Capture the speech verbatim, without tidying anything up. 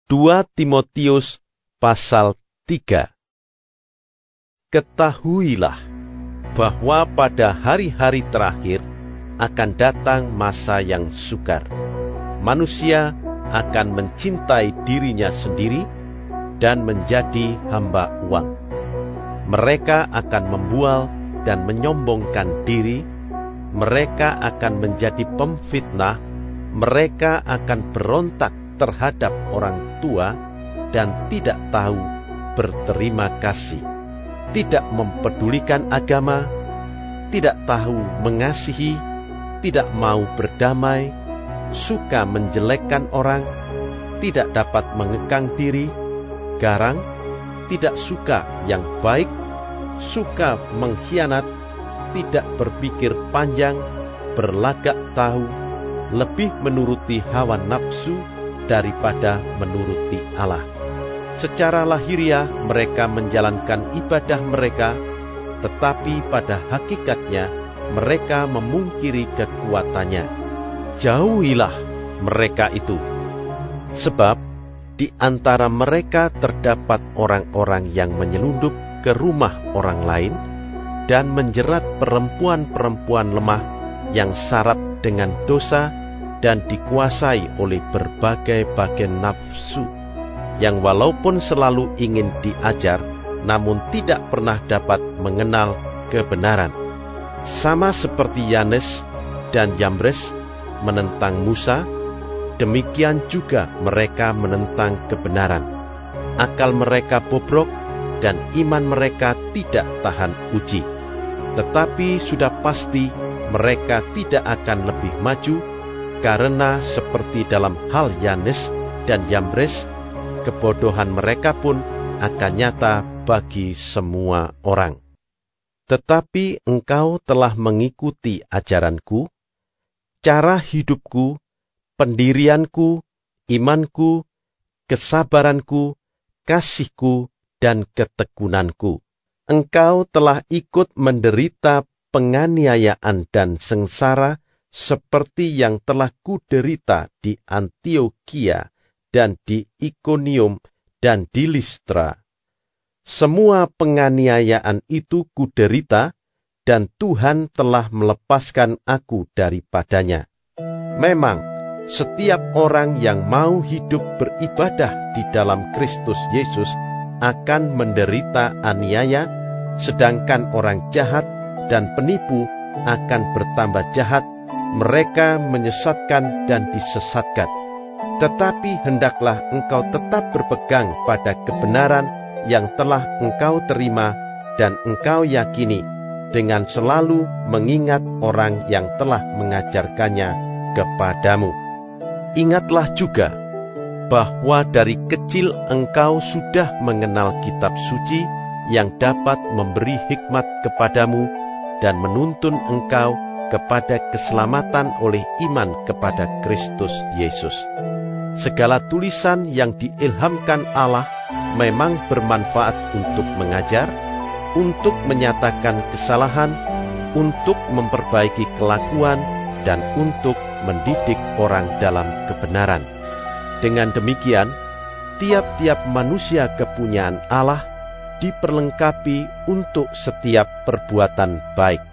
dua Timotius pasal tiga. Ketahuilah bahwa pada hari-hari terakhir akan datang masa yang sukar. Manusia akan mencintai dirinya sendiri dan menjadi hamba uang. Mereka akan membual dan menyombongkan diri. Mereka akan menjadi pemfitnah. Mereka akan berontak terhadap orang tua dan tidak tahu berterima kasih, tidak mempedulikan agama, tidak tahu mengasihi, tidak mau berdamai, suka menjelekkan orang, tidak dapat mengekang diri, garang, tidak suka yang baik, suka mengkhianat, tidak berpikir panjang, berlagak tahu, lebih menuruti hawa nafsu daripada menuruti Allah. Secara lahiriah mereka menjalankan ibadah mereka, tetapi pada hakikatnya mereka memungkiri kekuatannya. Jauhilah mereka itu, sebab di antara mereka terdapat orang-orang yang menyelundup ke rumah orang lain dan menjerat perempuan-perempuan lemah yang syarat dengan dosa dan dikuasai oleh berbagai-bagai nafsu, yang walaupun selalu ingin diajar, namun tidak pernah dapat mengenal kebenaran. Sama seperti Yanes dan Yambres menentang Musa, demikian juga mereka menentang kebenaran. Akal mereka bobrok dan iman mereka tidak tahan uji. Tetapi sudah pasti mereka tidak akan lebih maju, karena seperti dalam hal Yanes dan Yambres, kebodohan mereka pun akan nyata bagi semua orang. Tetapi engkau telah mengikuti ajaranku, cara hidupku, pendirianku, imanku, kesabaranku, kasihku, dan ketekunanku. Engkau telah ikut menderita penganiayaan dan sengsara seperti yang telah kuderita di Antiokhia dan di Ikonium dan di Listra. Semua penganiayaan itu kuderita, dan Tuhan telah melepaskan aku daripadanya. Memang, setiap orang yang mau hidup beribadah di dalam Kristus Yesus akan menderita aniaya, sedangkan orang jahat dan penipu akan bertambah jahat. Mereka menyesatkan dan disesatkan. Tetapi hendaklah engkau tetap berpegang pada kebenaran yang telah engkau terima dan engkau yakini, dengan selalu mengingat orang yang telah mengajarkannya kepadamu. Ingatlah juga bahwa dari kecil engkau sudah mengenal kitab suci yang dapat memberi hikmat kepadamu dan menuntun engkau kepada keselamatan oleh iman kepada Kristus Yesus. Segala tulisan yang diilhamkan Allah memang bermanfaat untuk mengajar, untuk menyatakan kesalahan, untuk memperbaiki kelakuan, dan untuk mendidik orang dalam kebenaran. Dengan demikian, tiap-tiap manusia kepunyaan Allah diperlengkapi untuk setiap perbuatan baik.